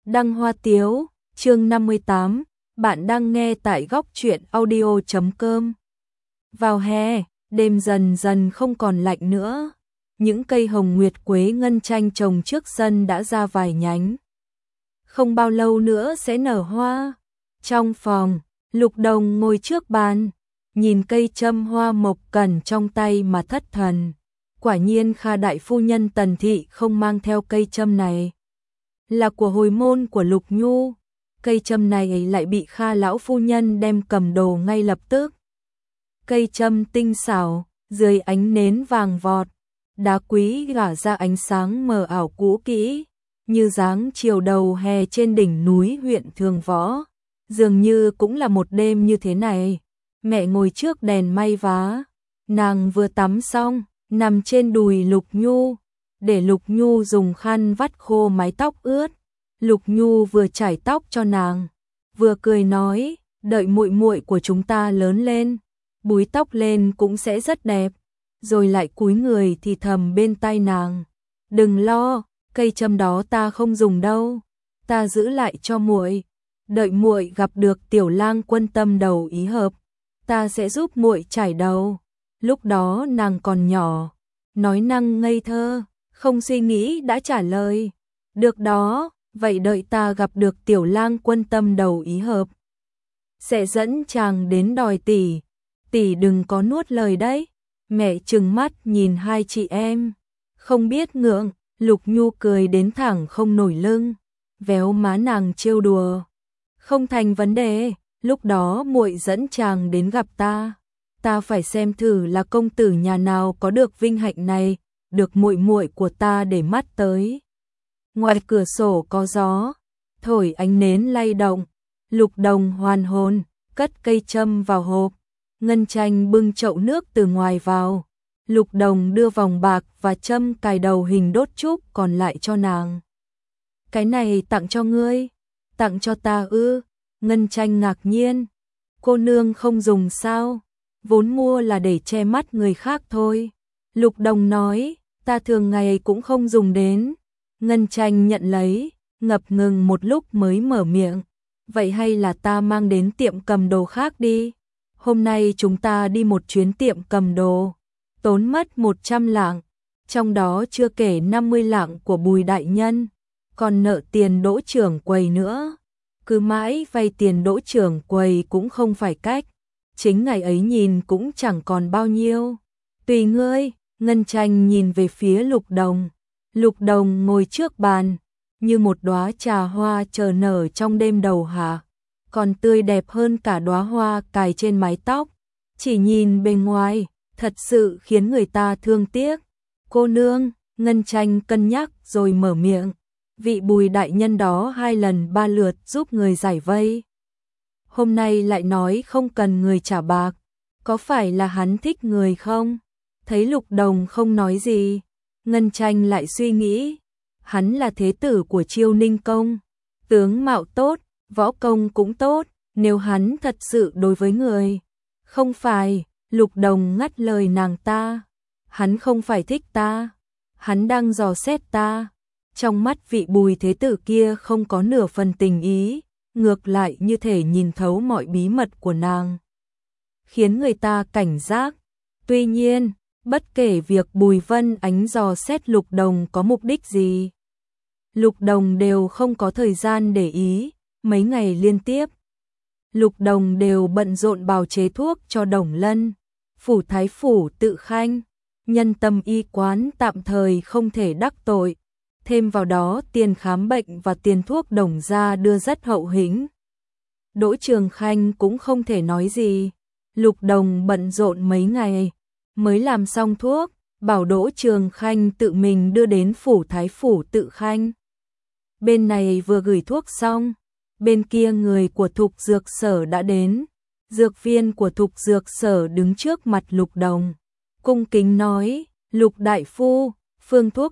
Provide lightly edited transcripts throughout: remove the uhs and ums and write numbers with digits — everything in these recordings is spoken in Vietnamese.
Đăng Hoa Tiếu, chương 58, bạn đang nghe tại góc truyện audio.com. Vào hè, đêm dần dần không còn lạnh nữa. Những cây hồng nguyệt quế ngân chanh trồng trước sân đã ra vài nhánh. Không bao lâu nữa sẽ nở hoa. Trong phòng, Lục Đồng ngồi trước bàn, nhìn cây châm hoa mộc cẩn trong tay mà thất thần. Quả nhiên Kha đại phu nhân Tần thị không mang theo cây châm này. Là của hồi môn của Lục Nhu. Cây châm này lại bị Kha lão phu nhân đem cầm đồ ngay lập tức. Cây châm tinh xảo, dưới ánh nến vàng vọt, đá quý gả ra ánh sáng mờ ảo cũ kỹ, như dáng chiều đầu hè trên đỉnh núi huyện Thường Võ. Dường như cũng là một đêm như thế này. Mẹ ngồi trước đèn may vá, nàng vừa tắm xong, nằm trên đùi Lục Nhu, để Lục Nhu dùng khăn vắt khô mái tóc ướt. Lục Nhu vừa chải tóc cho nàng, vừa cười nói, đợi muội muội của chúng ta lớn lên, búi tóc lên cũng sẽ rất đẹp. Rồi lại cúi người thì thầm bên tai nàng, đừng lo, cây châm đó ta không dùng đâu, ta giữ lại cho muội, đợi muội gặp được tiểu lang quân tâm đầu ý hợp, ta sẽ giúp muội chải đầu. Lúc đó nàng còn nhỏ, nói năng ngây thơ, không suy nghĩ đã trả lời, được đó, vậy đợi ta gặp được tiểu lang quân tâm đầu ý hợp, sẽ dẫn chàng đến đòi tỷ, tỷ đừng có nuốt lời đấy. Mẹ trừng mắt nhìn hai chị em, không biết ngượng. Lục Nhu cười đến thẳng không nổi lưng, véo má nàng trêu đùa, không thành vấn đề, lúc đó muội dẫn chàng đến gặp ta, ta phải xem thử là công tử nhà nào có được vinh hạnh này, được muội muội của ta để mắt tới. Ngoài cửa sổ có gió, thổi ánh nến lay động. Lục Đồng hoàn hồn, cất cây châm vào hộp. Ngân Chanh bưng chậu nước từ ngoài vào. Lục Đồng đưa vòng bạc và châm cài đầu hình đốt trúc còn lại cho nàng. Cái này tặng cho ngươi, tặng cho ta ư? Ngân Chanh ngạc nhiên. Cô nương không dùng sao? Vốn mua là để che mắt người khác thôi. Lục Đồng nói, ta thường ngày cũng không dùng đến. Ngân Chanh nhận lấy, ngập ngừng một lúc mới mở miệng. Vậy hay là ta mang đến tiệm cầm đồ khác đi. Hôm nay chúng ta đi một chuyến tiệm cầm đồ, tốn mất 100 lạng, trong đó chưa kể 50 lạng của Bùi đại nhân, còn nợ tiền đỗ trưởng quầy nữa. Cứ mãi vay tiền đỗ trưởng quầy cũng không phải cách, chính ngày ấy nhìn cũng chẳng còn bao nhiêu. Tùy ngươi. Ngân Chanh nhìn về phía Lục Đồng. Lục Đồng ngồi trước bàn, như một đóa trà hoa chờ nở trong đêm đầu hạ, còn tươi đẹp hơn cả đóa hoa cài trên mái tóc. Chỉ nhìn bên ngoài, thật sự khiến người ta thương tiếc. Cô nương, Ngân Chanh cân nhắc rồi mở miệng. Vị Bùi đại nhân đó 2 lần 3 lượt giúp người giải vây. Hôm nay lại nói không cần người trả bạc. Có phải là hắn thích người không? Thấy Lục Đồng không nói gì, Ngân Chanh lại suy nghĩ. Hắn là thế tử của Chiêu Ninh Công, tướng mạo tốt, võ công cũng tốt, nếu hắn thật sự đối với người. Không phải, Lục Đồng ngắt lời nàng ta. Hắn không phải thích ta, hắn đang dò xét ta. Trong mắt vị Bùi thế tử kia không có nửa phần tình ý, ngược lại như thể nhìn thấu mọi bí mật của nàng, khiến người ta cảnh giác. Tuy nhiên, bất kể việc Bùi Vân Ánh dò xét Lục Đồng có mục đích gì, Lục Đồng đều không có thời gian để ý. Mấy ngày liên tiếp, Lục Đồng đều bận rộn bào chế thuốc cho Đồng Lân, phủ thái phủ Tự Khanh, Nhân Tâm y quán tạm thời không thể đắc tội. Thêm vào đó tiền khám bệnh và tiền thuốc Đồng gia đưa rất hậu hĩnh. Đỗ Trường Khanh cũng không thể nói gì. Lục Đồng bận rộn mấy ngày mới làm xong thuốc, bảo Đỗ Trường Khanh tự mình đưa đến phủ thái phủ Tự Khanh. Bên này vừa gửi thuốc xong, bên kia người của Thục Dược Sở đã đến. Dược viên của Thục Dược Sở đứng trước mặt Lục Đồng, cung kính nói, Lục đại phu, phương thuốc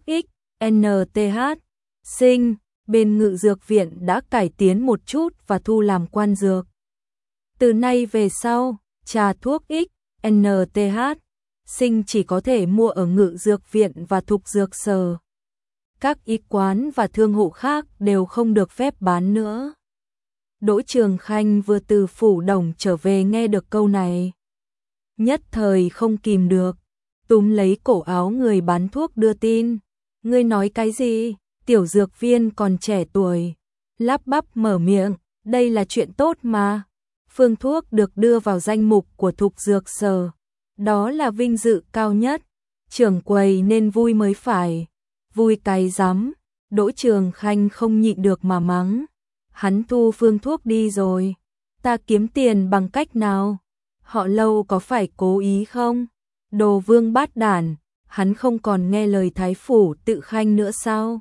XNTH sinh bên Ngự Dược viện đã cải tiến một chút và thu làm quan dược. Từ nay về sau, trà thuốc XNTH sinh chỉ có thể mua ở Ngự Dược viện và Thục Dược Sở. các y quán và thương hộ khác đều không được phép bán nữa. Đỗ Trường Khanh vừa từ phủ đồng trở về nghe được câu này, nhất thời không kìm được, túm lấy cổ áo người bán thuốc đưa tin. Ngươi nói cái gì? Tiểu dược viên còn trẻ tuổi, lắp bắp mở miệng, đây là chuyện tốt mà. Phương thuốc được đưa vào danh mục của Thục Dược Sở, đó là vinh dự cao nhất, trưởng quầy nên vui mới phải. Vui cái rắm, Đỗ Trường Khanh không nhịn được mà mắng. Hắn thu phương thuốc đi rồi, ta kiếm tiền bằng cách nào? Họ Lâu có phải cố ý không? Đồ vương bát đản, hắn không còn nghe lời thái phủ Tự Khanh nữa sao?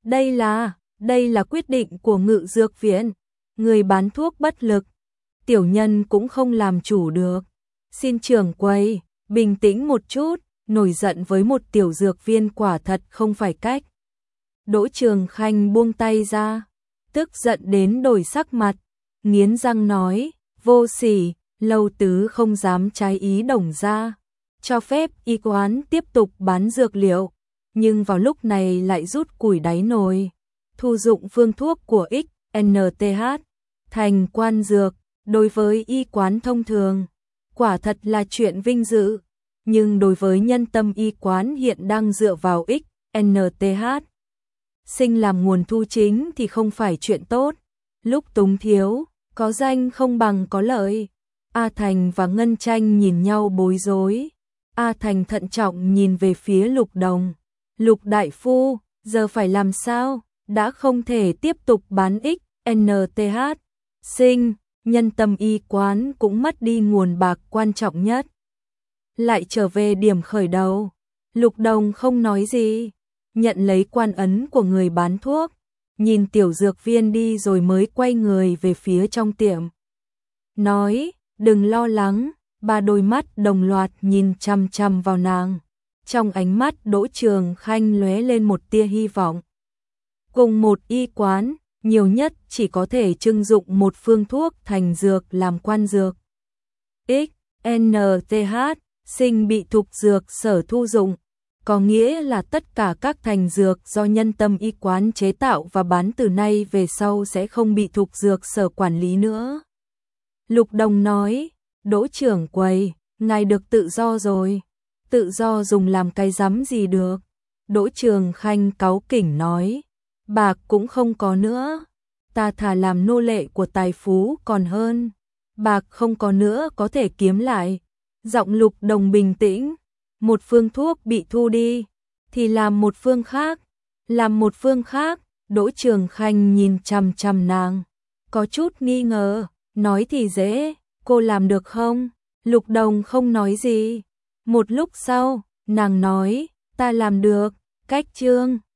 Đây là quyết định của Ngự Dược Viện. Người bán thuốc bất lực, tiểu nhân cũng không làm chủ được. Xin trưởng quầy, bình tĩnh một chút, nổi giận với một tiểu dược viên quả thật không phải cách. Đỗ Trường Khanh buông tay ra, tức giận đến đổi sắc mặt, nghiến răng nói, vô sỉ, Lâu tứ không dám trái ý Đồng gia, cho phép y quán tiếp tục bán dược liệu, nhưng vào lúc này lại rút củi đáy nồi, thu dụng phương thuốc của XNTH thành quan dược. Đối với y quán thông thường, quả thật là chuyện vinh dự, nhưng đối với nhân tâm y quán hiện đang dựa vào XNTH sinh làm nguồn thu chính thì không phải chuyện tốt. Lúc túng thiếu, có danh không bằng có lợi. A Thành và Ngân Tranh nhìn nhau bối rối. A Thành thận trọng nhìn về phía Lục Đồng. Lục đại phu, giờ phải làm sao? Đã không thể tiếp tục bán XNTH sinh, nhân tâm y quán cũng mất đi nguồn bạc quan trọng nhất. Lại trở về điểm khởi đầu. Lục Đồng không nói gì, nhận lấy quan ấn của người bán thuốc, nhìn tiểu dược viên đi rồi mới quay người về phía trong tiệm. Nói, đừng lo lắng, ba đôi mắt đồng loạt nhìn chằm chằm vào nàng. Trong ánh mắt Đỗ Trường Khanh lóe lên một tia hy vọng. Cùng một y quán, nhiều nhất chỉ có thể trưng dụng một phương thuốc thành dược làm quan dược. XNTH sinh bị Thục Dược Sở thu dụng, có nghĩa là tất cả các thành dược do nhân tâm y quán chế tạo và bán từ nay về sau sẽ không bị Thục Dược Sở quản lý nữa. Lục Đồng nói, Đỗ trưởng quầy, ngài được tự do rồi. Tự do dùng làm cái rắm gì được? Đỗ Trường Khanh cáu kỉnh nói, bạc cũng không có nữa. Ta thà làm nô lệ của tài phú còn hơn. Bạc không có nữa có thể kiếm lại. Giọng Lục Đồng bình tĩnh. Một phương thuốc bị thu đi, thì làm một phương khác. Làm một phương khác, Đỗ Trường Khanh nhìn chằm chằm nàng. Có chút nghi ngờ, nói thì dễ, cô làm được không? Lục Đồng không nói gì. Một lúc sau, nàng nói, ta làm được, cách chương